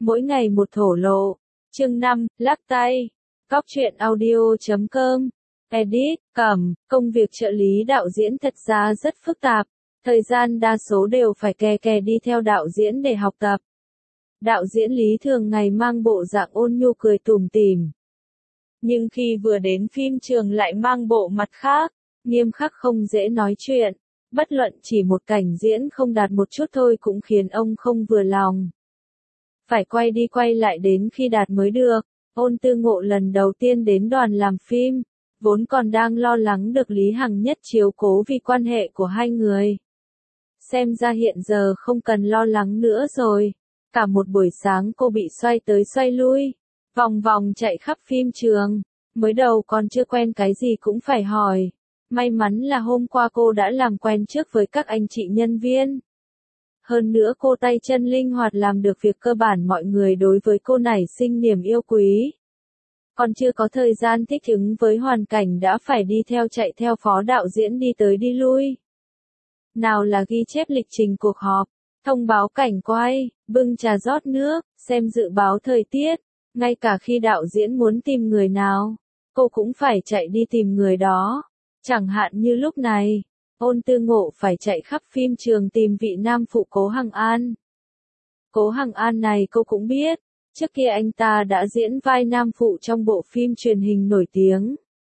Mỗi ngày một thổ lộ. Chương 5, lắc tay. Cóc truyện audio.com. Edit, Cẩm, công việc trợ lý đạo diễn thật ra rất phức tạp. Thời gian đa số đều phải kè kè đi theo đạo diễn để học tập. Đạo diễn Lý thường ngày mang bộ dạng ôn nhu cười tủm tỉm. Nhưng khi vừa đến phim trường lại mang bộ mặt khác, nghiêm khắc không dễ nói chuyện. Bất luận chỉ một cảnh diễn không đạt một chút thôi cũng khiến ông không vừa lòng. Phải quay đi quay lại đến khi đạt mới được. Ôn Tư Ngộ lần đầu tiên đến đoàn làm phim, vốn còn đang lo lắng được Lý Hằng Nhất chiếu cố vì quan hệ của hai người. Xem ra hiện giờ không cần lo lắng nữa rồi. Cả một buổi sáng cô bị xoay tới xoay lui, vòng vòng chạy khắp phim trường. Mới đầu còn chưa quen cái gì cũng phải hỏi. May mắn là hôm qua cô đã làm quen trước với các anh chị nhân viên. Hơn nữa cô tay chân linh hoạt làm được việc cơ bản, mọi người đối với cô nảy sinh niềm yêu quý. Còn chưa có thời gian thích ứng với hoàn cảnh đã phải đi theo chạy theo phó đạo diễn đi tới đi lui. Nào là ghi chép lịch trình cuộc họp, thông báo cảnh quay, bưng trà rót nước, xem dự báo thời tiết. Ngay cả khi đạo diễn muốn tìm người nào, cô cũng phải chạy đi tìm người đó. Chẳng hạn như lúc này, Ôn Tư Ngộ phải chạy khắp phim trường tìm vị nam phụ Cố Hằng An. Cố Hằng An này cô cũng biết, trước kia anh ta đã diễn vai nam phụ trong bộ phim truyền hình nổi tiếng.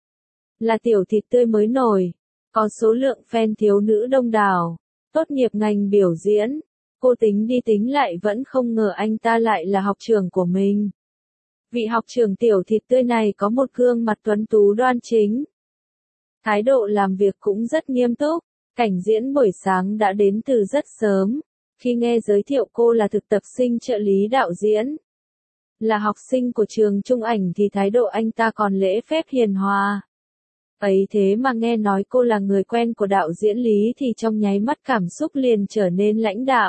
Là tiểu thịt tươi mới nổi, có số lượng fan thiếu nữ đông đảo, tốt nghiệp ngành biểu diễn. Cô tính đi tính lại vẫn không ngờ anh ta lại là học trưởng của mình. Vị học trưởng tiểu thịt tươi này có một gương mặt tuấn tú đoan chính. Thái độ làm việc cũng rất nghiêm túc, cảnh diễn buổi sáng đã đến từ rất sớm. Khi nghe giới thiệu cô là thực tập sinh trợ lý đạo diễn, là học sinh của trường Trung Ảnh thì thái độ anh ta còn lễ phép hiền hòa. Ấy thế mà nghe nói cô là người quen của đạo diễn Lý thì trong nháy mắt cảm xúc liền trở nên lãnh đạm.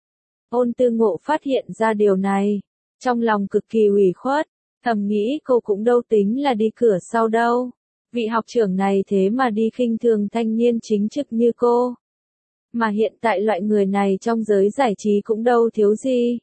Ôn Tư Ngộ phát hiện ra điều này, trong lòng cực kỳ ủy khuất, thầm nghĩ cô cũng đâu tính là đi cửa sau đâu. Vị học trưởng này thế mà đi khinh thường thanh niên chính trực như cô. Mà hiện tại loại người này trong giới giải trí cũng đâu thiếu gì.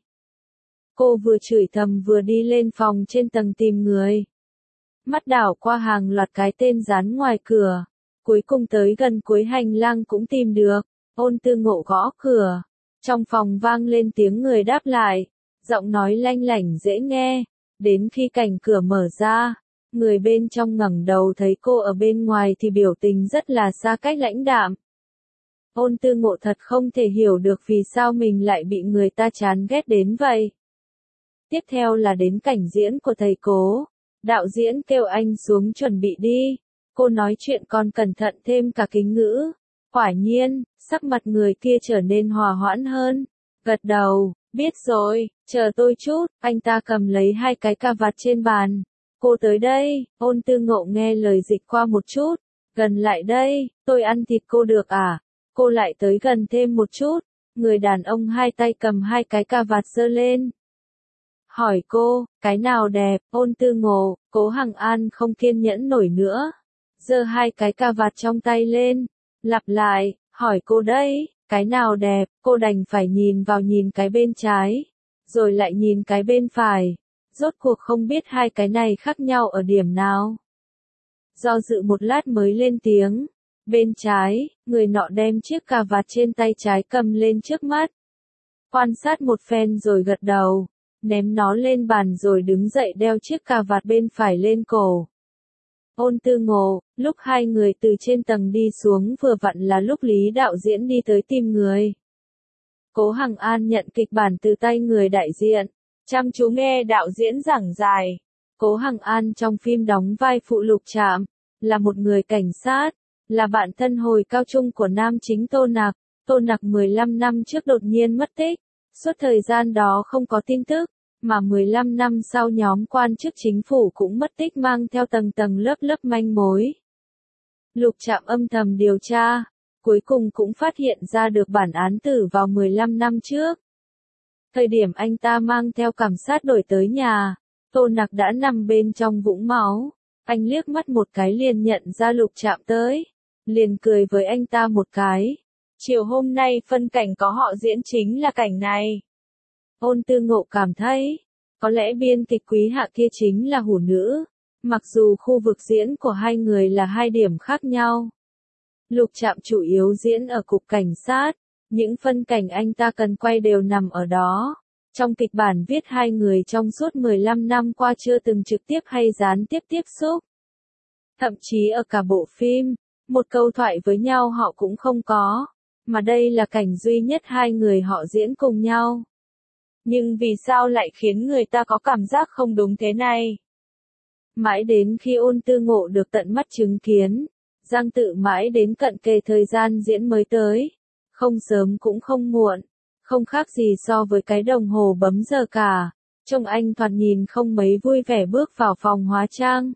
Cô vừa chửi thầm vừa đi lên phòng trên tầng tìm người. Mắt đảo qua hàng loạt cái tên dán ngoài cửa. Cuối cùng tới gần cuối hành lang cũng tìm được. Ôn Tư Ngộ gõ cửa. Trong phòng vang lên tiếng người đáp lại. Giọng nói lanh lảnh dễ nghe. Đến khi cánh cửa mở ra, người bên trong ngẩng đầu thấy cô ở bên ngoài thì biểu tình rất là xa cách lãnh đạm. Ôn Tư Ngộ thật không thể hiểu được vì sao mình lại bị người ta chán ghét đến vậy. Tiếp theo là đến cảnh diễn của thầy Cố. Đạo diễn kêu anh xuống chuẩn bị đi. Cô nói chuyện còn cẩn thận thêm cả kính ngữ. Quả nhiên, sắc mặt người kia trở nên hòa hoãn hơn. Gật đầu, biết rồi, chờ tôi chút. Anh ta cầm lấy hai cái cà vạt trên bàn. Cô tới đây. Ôn Tư Ngộ nghe lời dịch qua một chút. Gần lại đây, tôi ăn thịt cô được à? Cô lại tới gần thêm một chút. Người đàn ông hai tay cầm hai cái cà vạt giơ lên. Hỏi cô, cái nào đẹp? Ôn Tư Ngộ, Cố Hằng An không kiên nhẫn nổi nữa. Giơ hai cái cà vạt trong tay lên. Lặp lại, hỏi cô đấy, cái nào đẹp? Cô đành phải nhìn vào nhìn cái bên trái. Rồi lại nhìn cái bên phải. Rốt cuộc không biết hai cái này khác nhau ở điểm nào. Do dự một lát mới lên tiếng. Bên trái, người nọ đem chiếc cà vạt trên tay trái cầm lên trước mắt. Quan sát một phen rồi gật đầu. Ném nó lên bàn rồi đứng dậy đeo chiếc cà vạt bên phải lên cổ. Ôn Tư Ngộ, lúc hai người từ trên tầng đi xuống vừa vặn là lúc Lý đạo diễn đi tới tìm người. Cố Hằng An nhận kịch bản từ tay người đại diện, chăm chú nghe đạo diễn giảng giải. Cố Hằng An trong phim đóng vai phụ Lục Trạm, là một người cảnh sát, là bạn thân hồi cao trung của nam chính Tô Nặc. Tô Nặc 15 năm trước đột nhiên mất tích, suốt thời gian đó không có tin tức, mà 15 năm sau nhóm quan chức chính phủ cũng mất tích mang theo tầng tầng lớp lớp manh mối. Lục Trạm âm thầm điều tra, cuối cùng cũng phát hiện ra được bản án tử vào 15 năm trước. Thời điểm anh ta mang theo cảm sát đổi tới nhà, Tô Nặc đã nằm bên trong vũng máu. Anh liếc mắt một cái liền nhận ra Lục Trạm tới, liền cười với anh ta một cái. Chiều hôm nay phân cảnh có họ diễn chính là cảnh này. Ôn Tư Ngộ cảm thấy, có lẽ biên kịch Quý Hạ kia chính là hủ nữ, mặc dù khu vực diễn của hai người là hai điểm khác nhau. Lục Trạm chủ yếu diễn ở cục cảnh sát, những phân cảnh anh ta cần quay đều nằm ở đó. Trong kịch bản viết hai người trong suốt 15 năm qua chưa từng trực tiếp hay gián tiếp tiếp xúc. Thậm chí ở cả bộ phim, một câu thoại với nhau họ cũng không có, mà đây là cảnh duy nhất hai người họ diễn cùng nhau. Nhưng vì sao lại khiến người ta có cảm giác không đúng thế này? Mãi đến khi Ôn Tư Ngộ được tận mắt chứng kiến, Giang Tự mãi đến cận kề thời gian diễn mới tới, không sớm cũng không muộn, không khác gì so với cái đồng hồ bấm giờ cả, trông anh thoạt nhìn không mấy vui vẻ bước vào phòng hóa trang.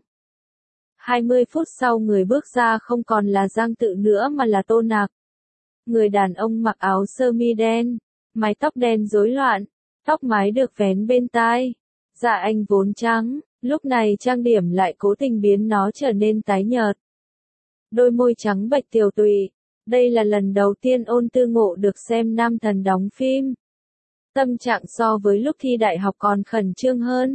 20 phút sau người bước ra không còn là Giang Tự nữa mà là Tô Nặc. Người đàn ông mặc áo sơ mi đen, mái tóc đen rối loạn, tóc mái được vén bên tai. Da anh vốn trắng, lúc này trang điểm lại cố tình biến nó trở nên tái nhợt. Đôi môi trắng bệch tiều tụy. Đây là lần đầu tiên Ôn Tư Ngộ được xem nam thần đóng phim. Tâm trạng so với lúc thi đại học còn khẩn trương hơn.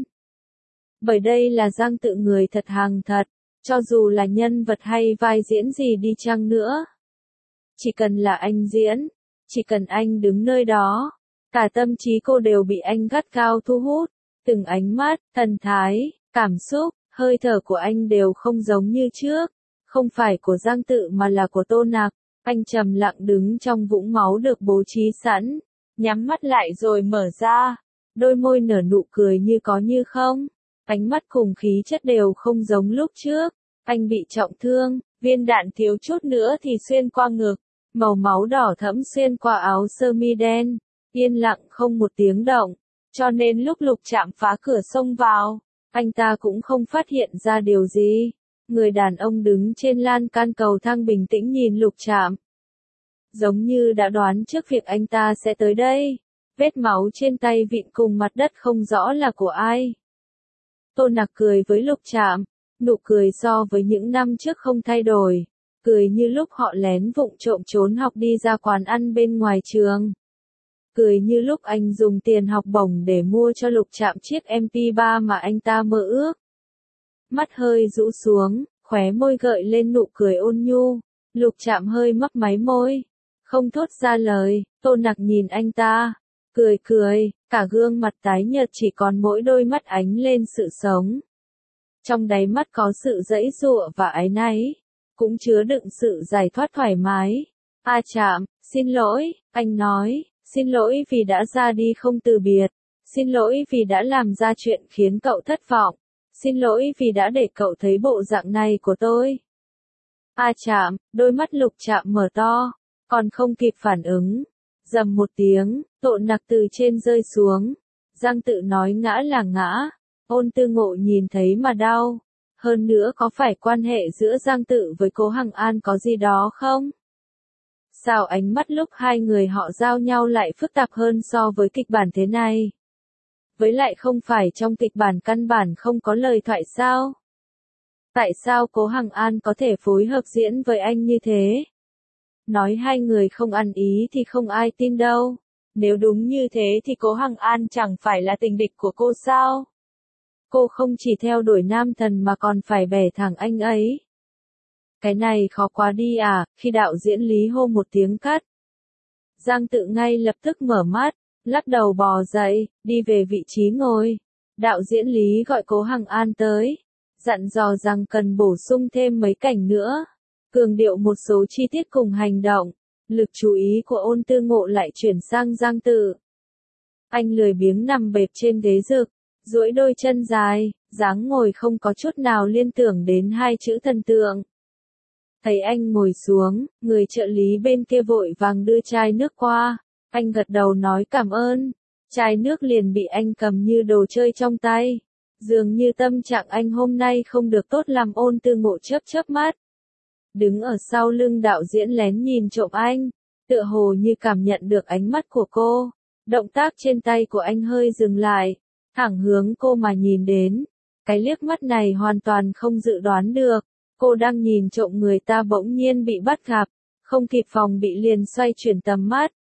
Bởi đây là Giang Tự người thật hàng thật, cho dù là nhân vật hay vai diễn gì đi chăng nữa. Chỉ cần là anh diễn, chỉ cần anh đứng nơi đó, cả tâm trí cô đều bị anh gắt gao thu hút. Từng ánh mắt, thần thái, cảm xúc, hơi thở của anh đều không giống như trước. Không phải của Giang Tự mà là của Tô Nặc. Anh trầm lặng đứng trong vũng máu được bố trí sẵn, nhắm mắt lại rồi mở ra, đôi môi nở nụ cười như có như không, ánh mắt cùng khí chất đều không giống lúc trước. Anh bị trọng thương, viên đạn thiếu chút nữa thì xuyên qua ngực, màu máu đỏ thẫm xuyên qua áo sơ mi đen, yên lặng không một tiếng động, cho nên lúc Lục Trạm phá cửa xông vào, anh ta cũng không phát hiện ra điều gì. Người đàn ông đứng trên lan can cầu thang bình tĩnh nhìn Lục Trạm. Giống như đã đoán trước việc anh ta sẽ tới đây. Vết máu trên tay vịn cùng mặt đất không rõ là của ai. Tô Nặc cười với Lục Trạm, nụ cười so với những năm trước không thay đổi. Cười như lúc họ lén vụng trộm trốn học đi ra quán ăn bên ngoài trường. Cười như lúc anh dùng tiền học bổng để mua cho Lục Trạm chiếc MP3 mà anh ta mơ ước. Mắt hơi rũ xuống, khóe môi gợi lên nụ cười ôn nhu. Lục Trạm hơi mấp máy môi, không thốt ra lời. Tô Nặc nhìn anh ta, cười cười, cả gương mặt tái nhợt chỉ còn mỗi đôi mắt ánh lên sự sống. Trong đáy mắt có sự giãy giụa và áy náy, cũng chứa đựng sự giải thoát thoải mái. A Trạm, xin lỗi, anh nói, xin lỗi vì đã ra đi không từ biệt, xin lỗi vì đã làm ra chuyện khiến cậu thất vọng. Xin lỗi vì đã để cậu thấy bộ dạng này của tôi. A Trạm, đôi mắt Lục Trạm mở to, còn không kịp phản ứng. Rầm một tiếng, Tô Nặc từ trên rơi xuống. Giang Tự nói ngã là ngã. Ôn Tư Ngộ nhìn thấy mà đau. Hơn nữa có phải quan hệ giữa Giang Tự với Cố Hằng An có gì đó không? Sao ánh mắt lúc hai người họ giao nhau lại phức tạp hơn so với kịch bản thế này? Với lại không phải trong kịch bản căn bản không có lời thoại sao? Tại sao Cố Hằng An có thể phối hợp diễn với anh như thế? Nói hai người không ăn ý thì không ai tin đâu. Nếu đúng như thế thì Cố Hằng An chẳng phải là tình địch của cô sao? Cô không chỉ theo đuổi nam thần mà còn phải bẻ thẳng anh ấy. Cái này khó quá đi à, khi đạo diễn Lý hô một tiếng cắt. Giang Tự ngay lập tức mở mắt, lắc đầu bò dậy, đi về vị trí ngồi. Đạo diễn Lý gọi Cố Hằng An tới, dặn dò rằng cần bổ sung thêm mấy cảnh nữa, cường điệu một số chi tiết cùng hành động. Lực chú ý của Ôn Tư Ngộ lại chuyển sang Giang Tự. Anh lười biếng nằm bẹp trên ghế rực, duỗi đôi chân dài, dáng ngồi không có chút nào liên tưởng đến hai chữ thần tượng. Thấy anh ngồi xuống, người trợ lý bên kia vội vàng đưa chai nước qua. Anh gật đầu nói cảm ơn. Chai nước liền bị anh cầm như đồ chơi trong tay. Dường như tâm trạng anh hôm nay không được tốt làm. Ôn Tư Ngộ chớp chớp mắt. Đứng ở sau lưng đạo diễn lén nhìn trộm anh. Tựa hồ như cảm nhận được ánh mắt của cô. Động tác trên tay của anh hơi dừng lại. Thẳng hướng cô mà nhìn đến. Cái liếc mắt này hoàn toàn không dự đoán được. Cô đang nhìn trộm người ta bỗng nhiên bị bắt gặp. Không kịp phòng bị liền xoay chuyển tầm mắt.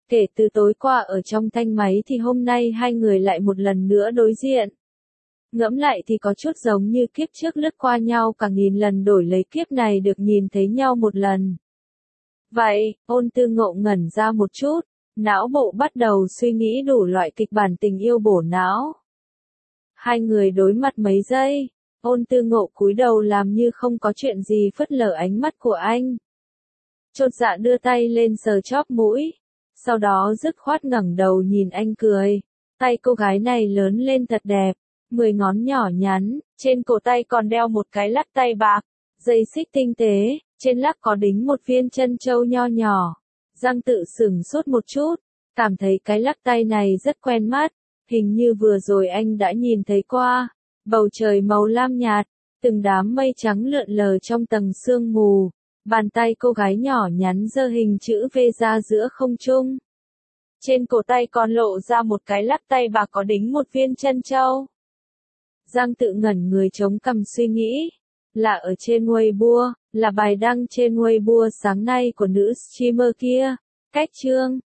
Kể từ tối qua ở trong thanh máy thì hôm nay hai người lại một lần nữa đối diện. Ngẫm lại thì có chút giống như kiếp trước lướt qua nhau cả nghìn lần đổi lấy kiếp này được nhìn thấy nhau một lần. Vậy, Ôn Tư Ngộ ngẩn ra một chút, não bộ bắt đầu suy nghĩ đủ loại kịch bản tình yêu bổ não. Hai người đối mặt mấy giây, Ôn Tư Ngộ cúi đầu làm như không có chuyện gì phớt lờ ánh mắt của anh. Chột dạ đưa tay lên sờ chóp mũi, sau đó dứt khoát ngẩng đầu nhìn anh cười. Tay cô gái này lớn lên thật đẹp, 10 ngón nhỏ nhắn, trên cổ tay còn đeo một cái lắc tay bạc, dây xích tinh tế, trên lắc có đính một viên chân châu nho nhỏ. Giang Tự sửng sốt một chút, cảm thấy cái lắc tay này rất quen mắt, hình như vừa rồi anh đã nhìn thấy qua. Bầu trời màu lam nhạt, từng đám mây trắng lượn lờ trong tầng sương mù, bàn tay cô gái nhỏ nhắn giơ hình chữ V ra giữa không trung. Trên cổ tay còn lộ ra một cái lắc tay bạc có đính một viên chân châu. Giang Tự ngẩn người chống cằm suy nghĩ, là ở trên Weibo, là bài đăng trên Weibo sáng nay của nữ streamer kia, cách chương.